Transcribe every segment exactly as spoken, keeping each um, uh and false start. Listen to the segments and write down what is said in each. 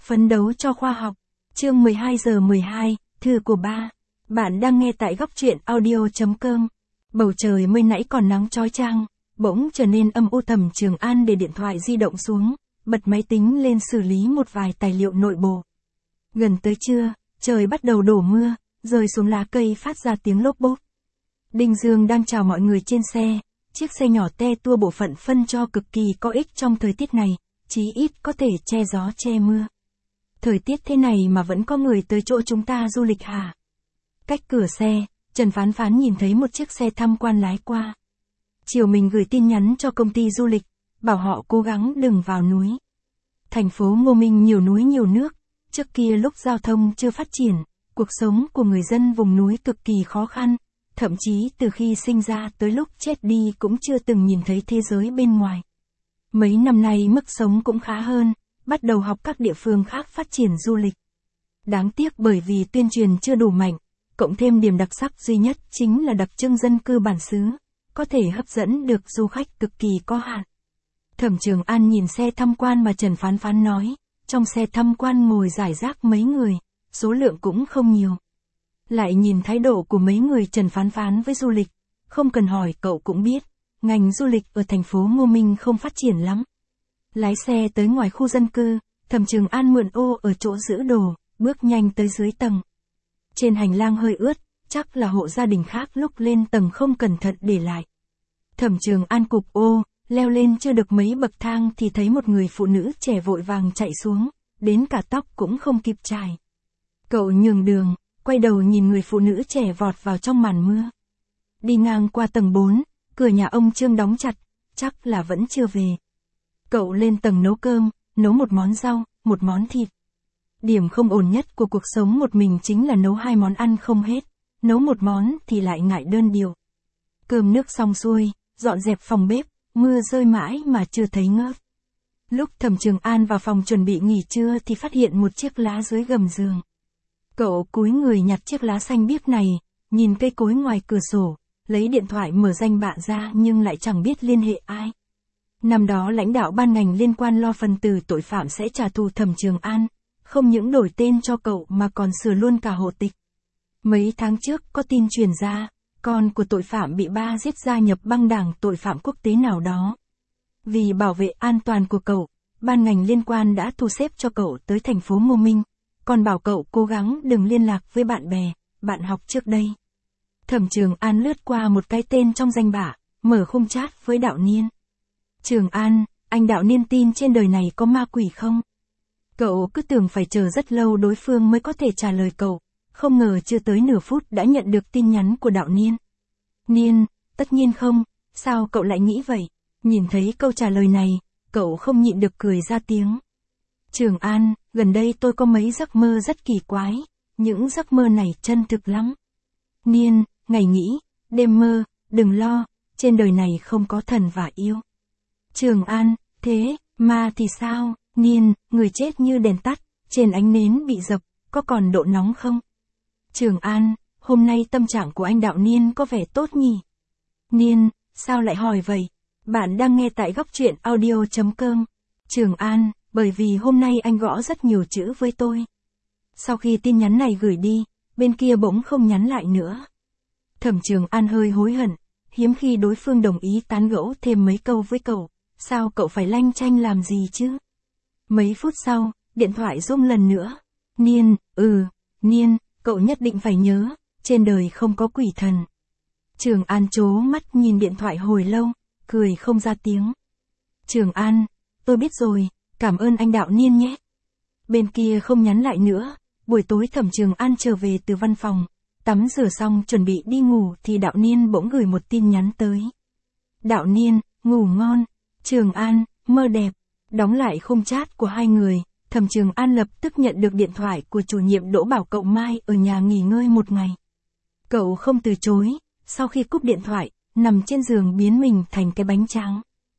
Phấn đấu cho khoa học. Chương mười hai giờ mười hai, thư của ba. Bạn đang nghe tại góc truyện audio chấm com. Bầu trời mới nãy còn nắng chói chang, bỗng trở nên âm u. Thẩm Trường An để điện thoại di động xuống, bật máy tính lên xử lý một vài tài liệu nội bộ. Gần tới trưa, trời bắt đầu đổ mưa, rơi xuống lá cây phát ra tiếng lốp bốp. Đinh Dương đang chào mọi người trên xe, chiếc xe nhỏ te tua bộ phận phân cho cực kỳ có ích trong thời tiết này, chí ít có thể che gió che mưa. Thời tiết thế này mà vẫn có người tới chỗ chúng ta du lịch hả? Cách cửa xe, Trần Phán Phán nhìn thấy một chiếc xe tham quan lái qua. Chiều mình gửi tin nhắn cho công ty du lịch, bảo họ cố gắng đừng vào núi. Thành phố Ngô Minh nhiều núi nhiều nước, trước kia lúc giao thông chưa phát triển, cuộc sống của người dân vùng núi cực kỳ khó khăn, thậm chí từ khi sinh ra tới lúc chết đi cũng chưa từng nhìn thấy thế giới bên ngoài. Mấy năm nay mức sống cũng khá hơn, bắt đầu học các địa phương khác phát triển du lịch. Đáng tiếc bởi vì tuyên truyền chưa đủ mạnh, cộng thêm điểm đặc sắc duy nhất chính là đặc trưng dân cư bản xứ, có thể hấp dẫn được du khách cực kỳ có hạn. Thẩm Trường An nhìn xe tham quan mà Trần Phán Phán nói, trong xe tham quan ngồi rải rác mấy người, số lượng cũng không nhiều. Lại nhìn thái độ của mấy người Trần Phán Phán với du lịch, không cần hỏi cậu cũng biết, ngành du lịch ở thành phố Ngô Minh không phát triển lắm. Lái xe tới ngoài khu dân cư, Thẩm Trường An mượn ô ở chỗ giữ đồ, bước nhanh tới dưới tầng. Trên hành lang hơi ướt, chắc là hộ gia đình khác lúc lên tầng không cẩn thận để lại. Thẩm Trường An cụp ô, leo lên chưa được mấy bậc thang thì thấy một người phụ nữ trẻ vội vàng chạy xuống, đến cả tóc cũng không kịp chải. Cậu nhường đường, quay đầu nhìn người phụ nữ trẻ vọt vào trong màn mưa. Đi ngang qua tầng bốn, cửa nhà ông Trương đóng chặt, chắc là vẫn chưa về. Cậu lên tầng nấu cơm, nấu một món rau, một món thịt. Điểm không ổn nhất của cuộc sống một mình chính là nấu hai món ăn không hết, nấu một món thì lại ngại đơn điệu. Cơm nước xong xuôi, dọn dẹp phòng bếp, mưa rơi mãi mà chưa thấy ngớt. Lúc Thẩm Trường An vào phòng chuẩn bị nghỉ trưa thì phát hiện một chiếc lá dưới gầm giường. Cậu cúi người nhặt chiếc lá xanh biếc này, nhìn cây cối ngoài cửa sổ, lấy điện thoại mở danh bạ ra nhưng lại chẳng biết liên hệ ai. Năm đó lãnh đạo ban ngành liên quan lo phần tử tội phạm sẽ trả thù Thẩm Trường An, không những đổi tên cho cậu mà còn sửa luôn cả hộ tịch. Mấy tháng trước có tin truyền ra, con của tội phạm bị ba giết gia nhập băng đảng tội phạm quốc tế nào đó. Vì bảo vệ an toàn của cậu, ban ngành liên quan đã thu xếp cho cậu tới thành phố Ngô Minh, còn bảo cậu cố gắng đừng liên lạc với bạn bè, bạn học trước đây. Thẩm Trường An lướt qua một cái tên trong danh bạ, mở khung chat với Đạo Niên. Trường An, anh Đạo Niên tin trên đời này có ma quỷ không? Cậu cứ tưởng phải chờ rất lâu đối phương mới có thể trả lời cậu, không ngờ chưa tới nửa phút đã nhận được tin nhắn của Đạo Niên. Niên, tất nhiên không, sao cậu lại nghĩ vậy? Nhìn thấy câu trả lời này, cậu không nhịn được cười ra tiếng. Trường An, gần đây tôi có mấy giấc mơ rất kỳ quái, những giấc mơ này chân thực lắm. Niên, ngày nghĩ, đêm mơ, đừng lo, trên đời này không có thần và yêu. Trường An, thế, ma thì sao? Niên, người chết như đèn tắt, trên ánh nến bị dập, có còn độ nóng không? Trường An, hôm nay tâm trạng của anh Đạo Niên có vẻ tốt nhỉ? Niên, sao lại hỏi vậy? Bạn đang nghe tại góc truyện audio chấm com. Trường An, bởi vì hôm nay anh gõ rất nhiều chữ với tôi. Sau khi tin nhắn này gửi đi, bên kia bỗng không nhắn lại nữa. Thẩm Trường An hơi hối hận, hiếm khi đối phương đồng ý tán gẫu thêm mấy câu với cậu, sao cậu phải lanh chanh làm gì chứ? Mấy phút sau, điện thoại rung lần nữa. Niên, ừ, Niên, cậu nhất định phải nhớ, trên đời không có quỷ thần. Trường An trố mắt nhìn điện thoại hồi lâu, cười không ra tiếng. Trường An, tôi biết rồi, cảm ơn anh Đạo Niên nhé. Bên kia không nhắn lại nữa, buổi tối Thẩm Trường An trở về từ văn phòng, tắm rửa xong chuẩn bị đi ngủ thì Đạo Niên bỗng gửi một tin nhắn tới. Đạo Niên, ngủ ngon, Trường An, mơ đẹp. Đóng lại khung chat của hai người, Thẩm Trường An lập tức nhận được điện thoại của chủ nhiệm Đỗ bảo cậu mai ở nhà nghỉ ngơi một ngày. Cậu không từ chối, sau khi cúp điện thoại, nằm trên giường biến mình thành cái bánh tráng.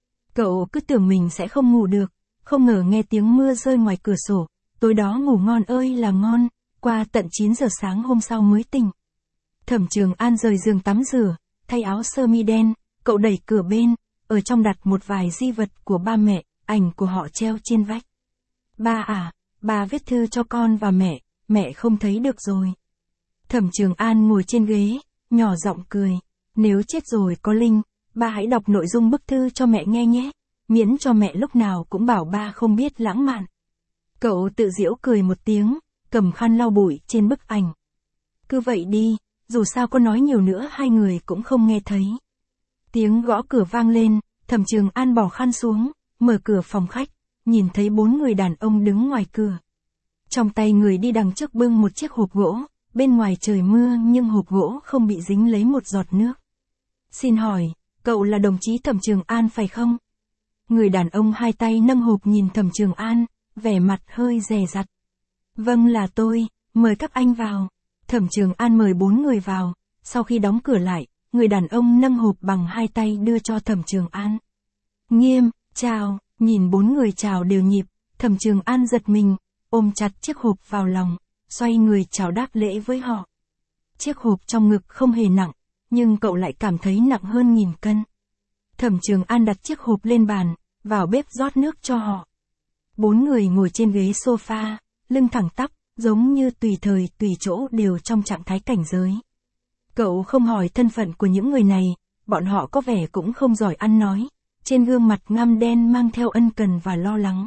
Cậu cứ tưởng mình sẽ không ngủ được, không ngờ nghe tiếng mưa rơi ngoài cửa sổ, tối đó ngủ ngon ơi là ngon, qua tận chín giờ sáng hôm sau mới tỉnh. Thẩm Trường An rời giường tắm rửa, thay áo sơ mi đen, cậu đẩy cửa bên, ở trong đặt một vài di vật của ba mẹ, ảnh của họ treo trên vách. Ba à, ba viết thư cho con và mẹ, mẹ không thấy được rồi. Thẩm Trường An ngồi trên ghế, nhỏ giọng cười. Nếu chết rồi có linh, ba hãy đọc nội dung bức thư cho mẹ nghe nhé, miễn cho mẹ lúc nào cũng bảo ba không biết lãng mạn. Cậu tự giễu cười một tiếng, cầm khăn lau bụi trên bức ảnh. Cứ vậy đi, dù sao có nói nhiều nữa hai người cũng không nghe thấy. Tiếng gõ cửa vang lên, Thẩm Trường An bỏ khăn xuống, mở cửa phòng khách, nhìn thấy bốn người đàn ông đứng ngoài cửa. Trong tay người đi đằng trước bưng một chiếc hộp gỗ, bên ngoài trời mưa nhưng hộp gỗ không bị dính lấy một giọt nước. Xin hỏi, cậu là đồng chí Thẩm Trường An phải không? Người đàn ông hai tay nâng hộp nhìn Thẩm Trường An, vẻ mặt hơi dè dặt. Vâng là tôi, mời các anh vào. Thẩm Trường An mời bốn người vào, sau khi đóng cửa lại, người đàn ông nâng hộp bằng hai tay đưa cho Thẩm Trường An. Nghiêm, chào, nhìn bốn người chào đều nhịp, Thẩm Trường An giật mình, ôm chặt chiếc hộp vào lòng, xoay người chào đáp lễ với họ. Chiếc hộp trong ngực không hề nặng, nhưng cậu lại cảm thấy nặng hơn nghìn cân. Thẩm Trường An đặt chiếc hộp lên bàn, vào bếp rót nước cho họ. Bốn người ngồi trên ghế sofa, lưng thẳng tắp, giống như tùy thời tùy chỗ đều trong trạng thái cảnh giới. Cậu không hỏi thân phận của những người này, bọn họ có vẻ cũng không giỏi ăn nói, trên gương mặt ngăm đen mang theo ân cần và lo lắng.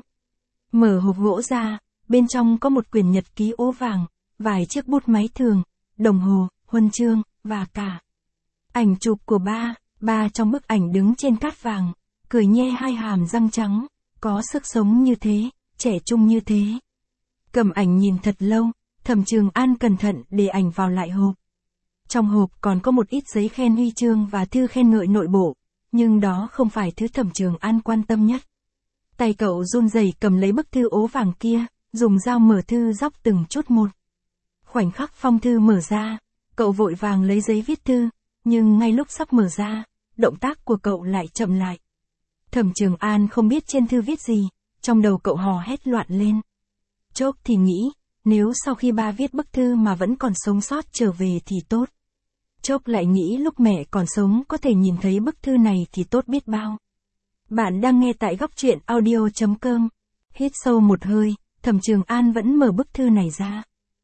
Mở hộp gỗ ra, bên trong có một quyển nhật ký ố vàng, vài chiếc bút máy thường, đồng hồ, huân chương, và cả ảnh chụp của ba. Ba trong bức ảnh đứng trên cát vàng, cười nhe hai hàm răng trắng, có sức sống như thế, trẻ trung như thế. Cầm ảnh nhìn thật lâu, Thẩm Trường An cẩn thận để ảnh vào lại hộp. Trong hộp còn có một ít giấy khen huy chương và thư khen ngợi nội bộ, nhưng đó không phải thứ Thẩm Trường An quan tâm nhất. Tay cậu run rẩy cầm lấy bức thư ố vàng kia, dùng dao mở thư dóc từng chút một. Khoảnh khắc phong thư mở ra, cậu vội vàng lấy giấy viết thư, nhưng ngay lúc sắp mở ra, động tác của cậu lại chậm lại. Thẩm Trường An không biết trên thư viết gì, trong đầu cậu hò hét loạn lên. Chốc thì nghĩ, nếu sau khi ba viết bức thư mà vẫn còn sống sót trở về thì tốt. Chốc lại nghĩ lúc mẹ còn sống có thể nhìn thấy bức thư này thì tốt biết bao. Bạn đang nghe tại góc truyện audio chấm com. Hít sâu một hơi, Thẩm Trường An vẫn mở bức thư này ra.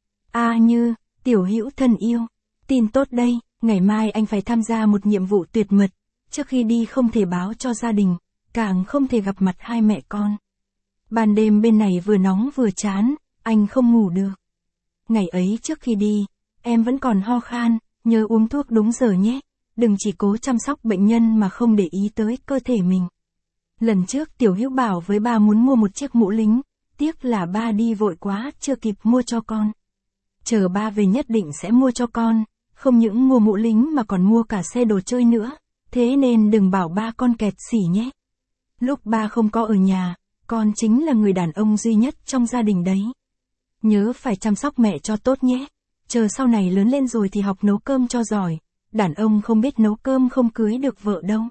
A Như, tiểu hữu thân yêu, tin tốt đây, ngày mai anh phải tham gia một nhiệm vụ tuyệt mật, trước khi đi không thể báo cho gia đình, càng không thể gặp mặt hai mẹ con. Ban đêm bên này vừa nóng vừa chán, anh không ngủ được. Ngày ấy trước khi đi, em vẫn còn ho khan, nhớ uống thuốc đúng giờ nhé, đừng chỉ cố chăm sóc bệnh nhân mà không để ý tới cơ thể mình. Lần trước tiểu hữu bảo với ba muốn mua một chiếc mũ lính, tiếc là ba đi vội quá chưa kịp mua cho con. Chờ ba về nhất định sẽ mua cho con, không những mua mũ lính mà còn mua cả xe đồ chơi nữa, thế nên đừng bảo ba con kẹt xỉ nhé. Lúc ba không có ở nhà, con chính là người đàn ông duy nhất trong gia đình đấy. Nhớ phải chăm sóc mẹ cho tốt nhé, chờ sau này lớn lên rồi thì học nấu cơm cho giỏi, đàn ông không biết nấu cơm không cưới được vợ đâu.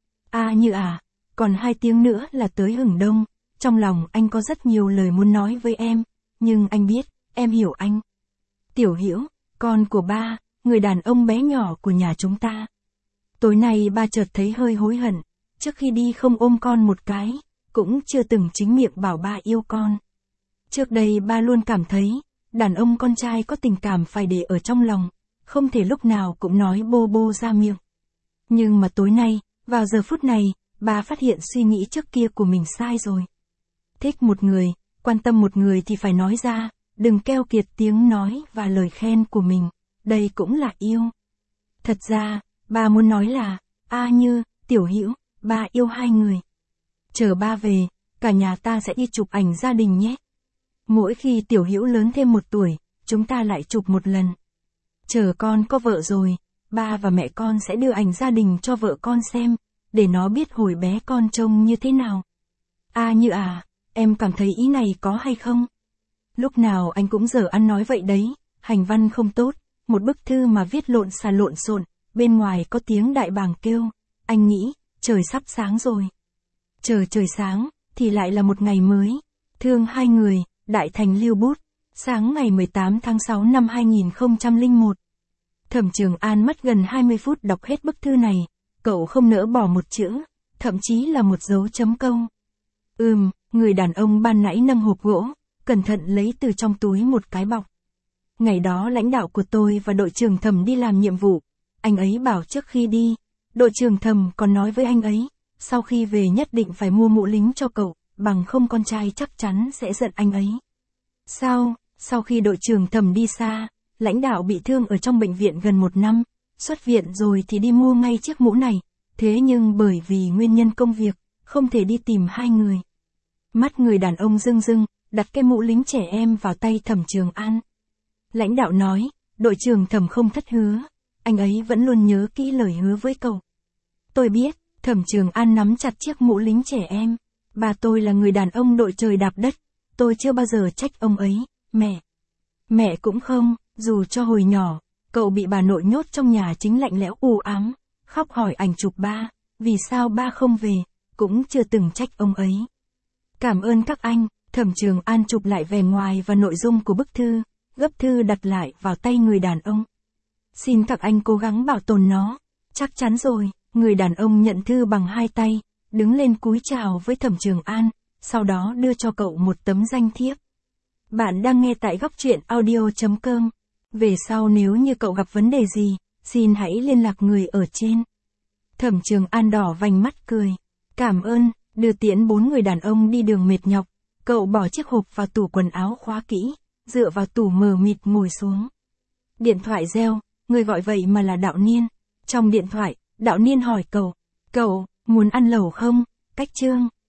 A Như à, còn hai tiếng nữa là tới hừng đông, trong lòng anh có rất nhiều lời muốn nói với em, nhưng anh biết, em hiểu anh. Tiểu Hữu, con của ba, người đàn ông bé nhỏ của nhà chúng ta. Tối nay ba chợt thấy hơi hối hận, trước khi đi không ôm con một cái, cũng chưa từng chính miệng bảo ba yêu con. Trước đây ba luôn cảm thấy, đàn ông con trai có tình cảm phải để ở trong lòng, không thể lúc nào cũng nói bô bô ra miệng. Nhưng mà tối nay, vào giờ phút này, ba phát hiện suy nghĩ trước kia của mình sai rồi. Thích một người, quan tâm một người thì phải nói ra, đừng keo kiệt tiếng nói và lời khen của mình, đây cũng là yêu. Thật ra, ba muốn nói là, A Như, Tiểu Hữu, ba yêu hai người. Chờ ba về, cả nhà ta sẽ đi chụp ảnh gia đình nhé. Mỗi khi Tiểu Hữu lớn thêm một tuổi, chúng ta lại chụp một lần. Chờ con có vợ rồi, ba và mẹ con sẽ đưa ảnh gia đình cho vợ con xem, để nó biết hồi bé con trông như thế nào. A Như à, em cảm thấy ý này có hay không? Lúc nào anh cũng dở ăn nói vậy đấy, hành văn không tốt, một bức thư mà viết lộn xà lộn xộn, bên ngoài có tiếng đại bàng kêu, anh nghĩ, trời sắp sáng rồi. Chờ trời sáng, thì lại là một ngày mới. Thương hai người, Đại Thành lưu bút, sáng ngày mười tám tháng sáu năm hai nghìn không trăm lẻ một. Thẩm Trường An mất gần hai mươi phút đọc hết bức thư này, cậu không nỡ bỏ một chữ, thậm chí là một dấu chấm câu. Ừm, người đàn ông ban nãy nâng hộp gỗ, cẩn thận lấy từ trong túi một cái bọc. Ngày đó lãnh đạo của tôi và đội trưởng Thẩm đi làm nhiệm vụ, anh ấy bảo trước khi đi, đội trưởng Thẩm còn nói với anh ấy, sau khi về nhất định phải mua mũ lính cho cậu, bằng không con trai chắc chắn sẽ giận anh ấy. Sau, sau khi đội trưởng Thẩm đi xa, lãnh đạo bị thương ở trong bệnh viện gần một năm, xuất viện rồi thì đi mua ngay chiếc mũ này, thế nhưng bởi vì nguyên nhân công việc, không thể đi tìm hai người. Mắt người đàn ông rưng rưng, đặt cái mũ lính trẻ em vào tay Thẩm Trường An. Lãnh đạo nói, đội trưởng Thẩm không thất hứa, anh ấy vẫn luôn nhớ kỹ lời hứa với cậu. Tôi biết, Thẩm Trường An nắm chặt chiếc mũ lính trẻ em. Bà tôi là người đàn ông đội trời đạp đất, tôi chưa bao giờ trách ông ấy, mẹ. Mẹ cũng không, dù cho hồi nhỏ, cậu bị bà nội nhốt trong nhà chính lạnh lẽo u ám, khóc hỏi ảnh chụp ba, vì sao ba không về, cũng chưa từng trách ông ấy. Cảm ơn các anh, Thẩm Trường An chụp lại vẻ ngoài và nội dung của bức thư, gấp thư đặt lại vào tay người đàn ông. Xin các anh cố gắng bảo tồn nó, chắc chắn rồi, người đàn ông nhận thư bằng hai tay, đứng lên cúi chào với Thẩm Trường An, sau đó đưa cho cậu một tấm danh thiếp. Bạn đang nghe tại góc truyện audio chấm com. Về sau nếu như cậu gặp vấn đề gì, xin hãy liên lạc người ở trên. Thẩm Trường An đỏ vành mắt cười. Cảm ơn, đưa tiễn bốn người đàn ông đi đường mệt nhọc. Cậu bỏ chiếc hộp vào tủ quần áo khóa kỹ, dựa vào tủ mờ mịt ngồi xuống. Điện thoại reo, người gọi vậy mà là Đạo Niên. Trong điện thoại, Đạo Niên hỏi cậu, cậu, muốn ăn lẩu không? Cách Trương.